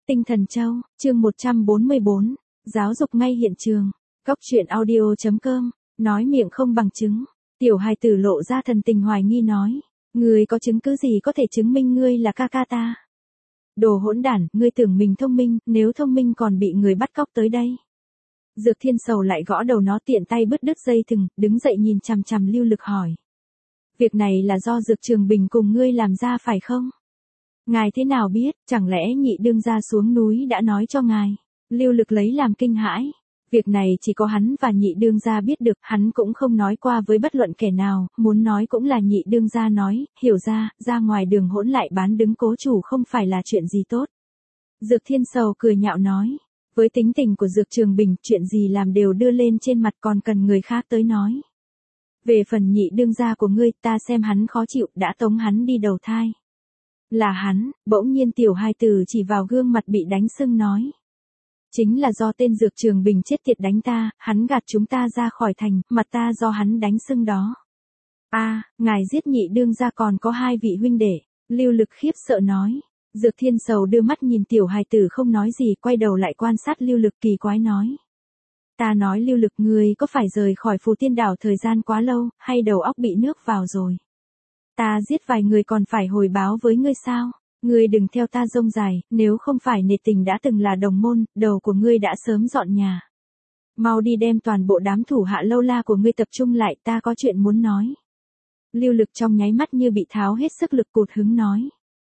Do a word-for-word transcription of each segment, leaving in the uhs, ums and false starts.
Tinh Thần Châu, chương một trăm bốn mươi bốn, giáo dục ngay hiện trường. Cóc truyện audio chấm com, nói miệng không bằng chứng. Tiểu hài tử lộ ra thần tình hoài nghi nói, ngươi có chứng cứ gì có thể chứng minh ngươi là ca ca ta? Đồ hỗn đản, ngươi tưởng mình thông minh, nếu thông minh còn bị người bắt cóc tới đây. Dược Thiên Sầu lại gõ đầu nó, tiện tay bứt đứt dây thừng, đứng dậy nhìn chằm chằm Lưu Lực hỏi. Việc này là do Dược Trường Bình cùng ngươi làm ra phải không? Ngài thế nào biết, chẳng lẽ nhị đương gia xuống núi đã nói cho ngài? Lưu Lực lấy làm kinh hãi. Việc này chỉ có hắn và nhị đương gia biết được, hắn cũng không nói qua với bất luận kẻ nào, muốn nói cũng là nhị đương gia nói, hiểu ra, ra ngoài đường hỗn lại bán đứng cố chủ không phải là chuyện gì tốt. Dược Thiên Sầu cười nhạo nói, với tính tình của Dược Trường Bình, chuyện gì làm đều đưa lên trên mặt còn cần người khác tới nói. Về phần nhị đương gia của ngươi, ta xem hắn khó chịu, đã tống hắn đi đầu thai. Là hắn, bỗng nhiên tiểu hai tử chỉ vào gương mặt bị đánh sưng nói. Chính là do tên Dược Trường Bình chết tiệt đánh ta, hắn gạt chúng ta ra khỏi thành, mặt ta do hắn đánh sưng đó. A, à, ngài giết nhị đương gia còn có hai vị huynh đệ, Lưu Lực khiếp sợ nói. Dược Thiên Sầu đưa mắt nhìn tiểu hài tử không nói gì, quay đầu lại quan sát Lưu Lực kỳ quái nói. Ta nói Lưu Lực, ngươi có phải rời khỏi Phù Tiên Đảo thời gian quá lâu, hay đầu óc bị nước vào rồi? Ta giết vài người còn phải hồi báo với ngươi sao? Ngươi đừng theo ta rông dài, nếu không phải nể tình đã từng là đồng môn, đầu của ngươi đã sớm dọn nhà. Mau đi đem toàn bộ đám thủ hạ lâu la của ngươi tập trung lại, ta có chuyện muốn nói. Lưu Lực trong nháy mắt như bị tháo hết sức lực cụt hứng nói.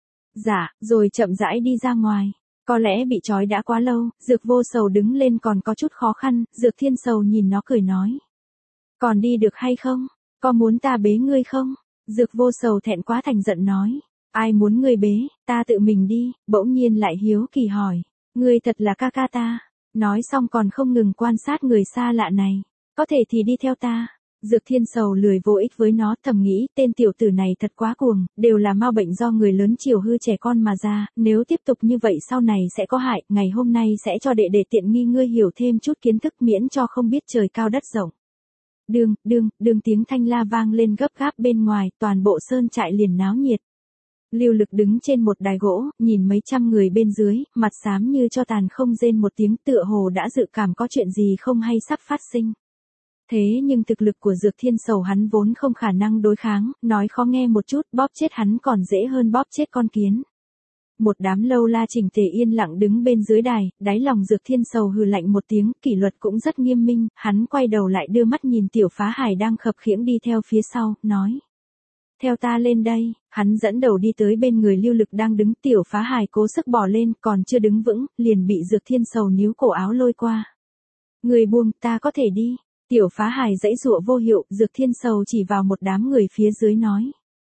Dạ, rồi chậm rãi đi ra ngoài. Có lẽ bị trói đã quá lâu, Dược Vô Sầu đứng lên còn có chút khó khăn, Dược Thiên Sầu nhìn nó cười nói. Còn đi được hay không? Có muốn ta bế ngươi không? Dược Vô Sầu thẹn quá thành giận nói. Ai muốn ngươi bế, ta tự mình đi, bỗng nhiên lại hiếu kỳ hỏi. Ngươi thật là ca ca ta. Nói xong còn không ngừng quan sát người xa lạ này. Có thể thì đi theo ta. Dược Thiên Sầu lười vô ích với nó, thầm nghĩ tên tiểu tử này thật quá cuồng, đều là ma bệnh do người lớn chiều hư trẻ con mà ra, nếu tiếp tục như vậy sau này sẽ có hại, ngày hôm nay sẽ cho đệ đệ tiện nghi ngươi hiểu thêm chút kiến thức miễn cho không biết trời cao đất rộng. Đương, đương, đương tiếng thanh la vang lên gấp gáp bên ngoài, toàn bộ sơn trại liền náo nhiệt. Lưu Lực đứng trên một đài gỗ, nhìn mấy trăm người bên dưới, mặt xám như cho tàn không rên một tiếng, tựa hồ đã dự cảm có chuyện gì không hay sắp phát sinh. Thế nhưng thực lực của Dược Thiên Sầu hắn vốn không khả năng đối kháng, nói khó nghe một chút, bóp chết hắn còn dễ hơn bóp chết con kiến. Một đám lâu la chỉnh tề yên lặng đứng bên dưới đài, đáy lòng Dược Thiên Sầu hừ lạnh một tiếng, kỷ luật cũng rất nghiêm minh, hắn quay đầu lại đưa mắt nhìn Tiểu Phá Hải đang khập khiễng đi theo phía sau, nói. Theo ta lên đây, hắn dẫn đầu đi tới bên người Lưu Lực đang đứng, Tiểu Phá Hải cố sức bỏ lên, còn chưa đứng vững, liền bị Dược Thiên Sầu níu cổ áo lôi qua. Người buông, ta có thể đi. Tiểu Phá Hải dãy dụa vô hiệu, Dược Thiên Sầu chỉ vào một đám người phía dưới nói.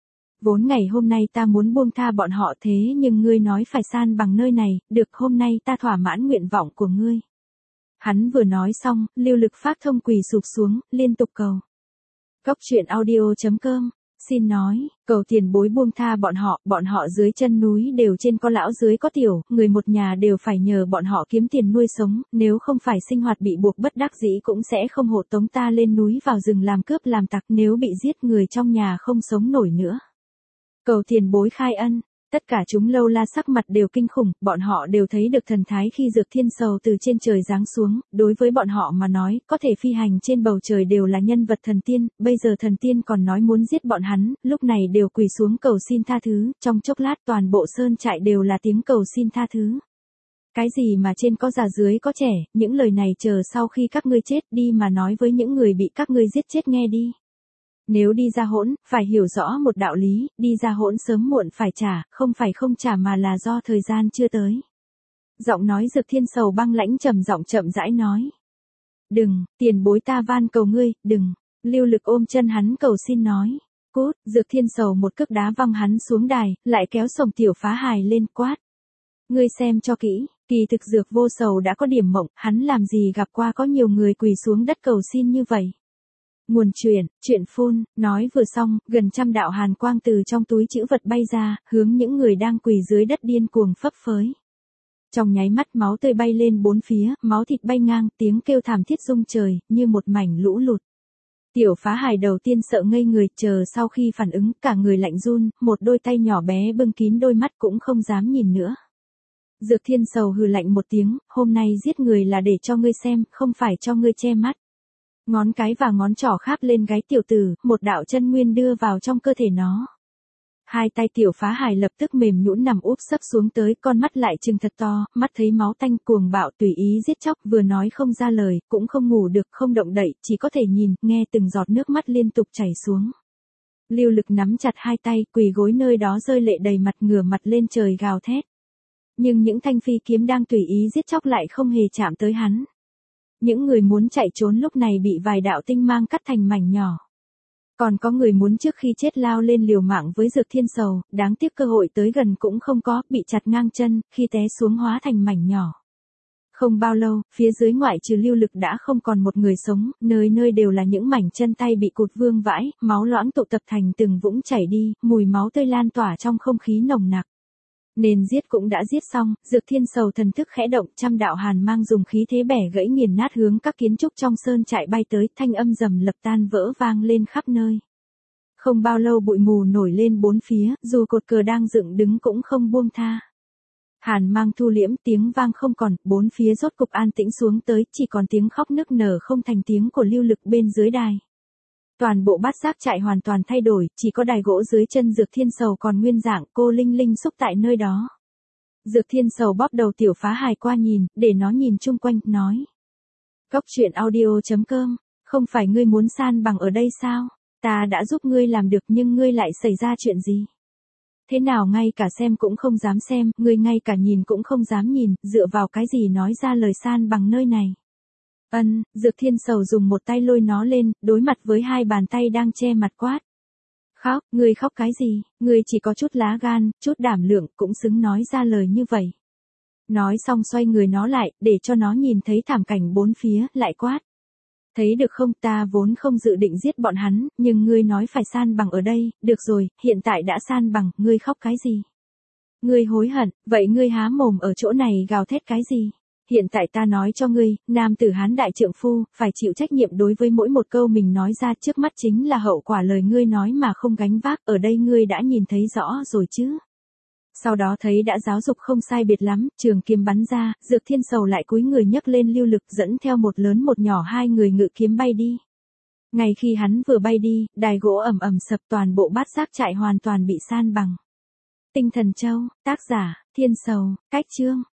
Vốn ngày hôm nay ta muốn buông tha bọn họ thế nhưng ngươi nói phải san bằng nơi này, được hôm nay ta thỏa mãn nguyện vọng của ngươi. Hắn vừa nói xong, Lưu Lực phát thông quỳ sụp xuống, liên tục cầu. Cóc truyện audio chấm com, xin nói, cầu tiền bối buông tha bọn họ, bọn họ dưới chân núi đều trên có lão dưới có tiểu, người một nhà đều phải nhờ bọn họ kiếm tiền nuôi sống, nếu không phải sinh hoạt bị buộc bất đắc dĩ cũng sẽ không hộ tống ta lên núi vào rừng làm cướp làm tặc, nếu bị giết người trong nhà không sống nổi nữa. Cầu tiền bối khai ân. Tất cả chúng lâu la sắc mặt đều kinh khủng, bọn họ đều thấy được thần thái khi Dược Thiên Sầu từ trên trời giáng xuống, đối với bọn họ mà nói, có thể phi hành trên bầu trời đều là nhân vật thần tiên, bây giờ thần tiên còn nói muốn giết bọn hắn, lúc này đều quỳ xuống cầu xin tha thứ, trong chốc lát toàn bộ sơn trại đều là tiếng cầu xin tha thứ. Cái gì mà trên có già dưới có trẻ, những lời này chờ sau khi các ngươi chết đi mà nói với những người bị các ngươi giết chết nghe đi. Nếu đi ra hỗn, phải hiểu rõ một đạo lý, đi ra hỗn sớm muộn phải trả, không phải không trả mà là do thời gian chưa tới. Giọng nói Dược Thiên Sầu băng lãnh trầm giọng chậm rãi nói. Đừng, tiền bối ta van cầu ngươi, đừng. Lưu Lực ôm chân hắn cầu xin nói. Cút, Dược Thiên Sầu một cước đá văng hắn xuống đài, lại kéo sổng Tiểu Phá Hải lên quát. Ngươi xem cho kỹ, kỳ thực Dược Vô Sầu đã có điểm mộng, hắn làm gì gặp qua có nhiều người quỳ xuống đất cầu xin như vậy. Nguồn truyện, truyện phun, nói vừa xong, gần trăm đạo hàn quang từ trong túi trữ vật bay ra, hướng những người đang quỳ dưới đất điên cuồng phấp phới. Trong nháy mắt máu tươi bay lên bốn phía, máu thịt bay ngang, tiếng kêu thảm thiết rung trời, như một mảnh lũ lụt. Tiểu Phá Hải đầu tiên sợ ngây người, chờ sau khi phản ứng, cả người lạnh run, một đôi tay nhỏ bé bưng kín đôi mắt cũng không dám nhìn nữa. Dược Thiên Sầu hừ lạnh một tiếng, hôm nay giết người là để cho ngươi xem, không phải cho ngươi che mắt. Ngón cái và ngón trỏ kháp lên gáy tiểu tử, một đạo chân nguyên đưa vào trong cơ thể nó. Hai tay tiểu phá hài lập tức mềm nhũn nằm úp sấp xuống tới, con mắt lại trừng thật to, mắt thấy máu tanh cuồng bạo tùy ý giết chóc, vừa nói không ra lời, cũng không ngủ được, không động đậy, chỉ có thể nhìn, nghe từng giọt nước mắt liên tục chảy xuống. Lưu Lực nắm chặt hai tay, quỳ gối nơi đó rơi lệ đầy mặt, ngửa mặt lên trời gào thét. Nhưng những thanh phi kiếm đang tùy ý giết chóc lại không hề chạm tới hắn. Những người muốn chạy trốn lúc này bị vài đạo tinh mang cắt thành mảnh nhỏ. Còn có người muốn trước khi chết lao lên liều mạng với Dược Thiên Sầu, đáng tiếc cơ hội tới gần cũng không có, bị chặt ngang chân, khi té xuống hóa thành mảnh nhỏ. Không bao lâu, phía dưới ngoại trừ Lưu Lực đã không còn một người sống, nơi nơi đều là những mảnh chân tay bị cụt vương vãi, máu loãng tụ tập thành từng vũng chảy đi, mùi máu tươi lan tỏa trong không khí nồng nặc. Nên giết cũng đã giết xong, Dược Thiên Sầu thần thức khẽ động, trăm đạo hàn mang dùng khí thế bẻ gãy nghiền nát hướng các kiến trúc trong sơn trại bay tới, thanh âm rầm lập tan vỡ vang lên khắp nơi. Không bao lâu bụi mù nổi lên bốn phía, dù cột cờ đang dựng đứng cũng không buông tha. Hàn mang thu liễm, tiếng vang không còn, bốn phía rốt cục an tĩnh xuống tới, chỉ còn tiếng khóc nức nở không thành tiếng của Lưu Lực bên dưới đài. Toàn bộ bát giác trại hoàn toàn thay đổi, chỉ có đài gỗ dưới chân Dược Thiên Sầu còn nguyên dạng, cô Linh Linh xúc tại nơi đó. Dược Thiên Sầu bóp đầu tiểu phá hài qua nhìn, để nó nhìn chung quanh, nói. Cốc truyện audio chấm com, không phải ngươi muốn san bằng ở đây sao? Ta đã giúp ngươi làm được nhưng ngươi lại xảy ra chuyện gì? Thế nào ngay cả xem cũng không dám xem, ngươi ngay cả nhìn cũng không dám nhìn, dựa vào cái gì nói ra lời san bằng nơi này? Ân, Dược Thiên Sầu dùng một tay lôi nó lên, đối mặt với hai bàn tay đang che mặt quát. Khóc, ngươi khóc cái gì, ngươi chỉ có chút lá gan, chút đảm lượng, cũng xứng nói ra lời như vậy. Nói xong xoay người nó lại, để cho nó nhìn thấy thảm cảnh bốn phía, lại quát. Thấy được không, ta vốn không dự định giết bọn hắn, nhưng ngươi nói phải san bằng ở đây, được rồi, hiện tại đã san bằng, ngươi khóc cái gì? Ngươi hối hận, vậy ngươi há mồm ở chỗ này gào thét cái gì? Hiện tại ta nói cho ngươi, nam tử Hán đại trượng phu, phải chịu trách nhiệm đối với mỗi một câu mình nói ra, trước mắt chính là hậu quả lời ngươi nói mà không gánh vác, ở đây ngươi đã nhìn thấy rõ rồi chứ. Sau đó thấy đã giáo dục không sai biệt lắm, trường kiếm bắn ra, Dược Thiên Sầu lại cúi người nhấc lên Lưu Lực dẫn theo một lớn một nhỏ hai người ngự kiếm bay đi. Ngay khi hắn vừa bay đi, đài gỗ ầm ầm sập, toàn bộ bát giác trại hoàn toàn bị san bằng. Tinh Thần Châu, tác giả, Thiên Sầu, cách chương.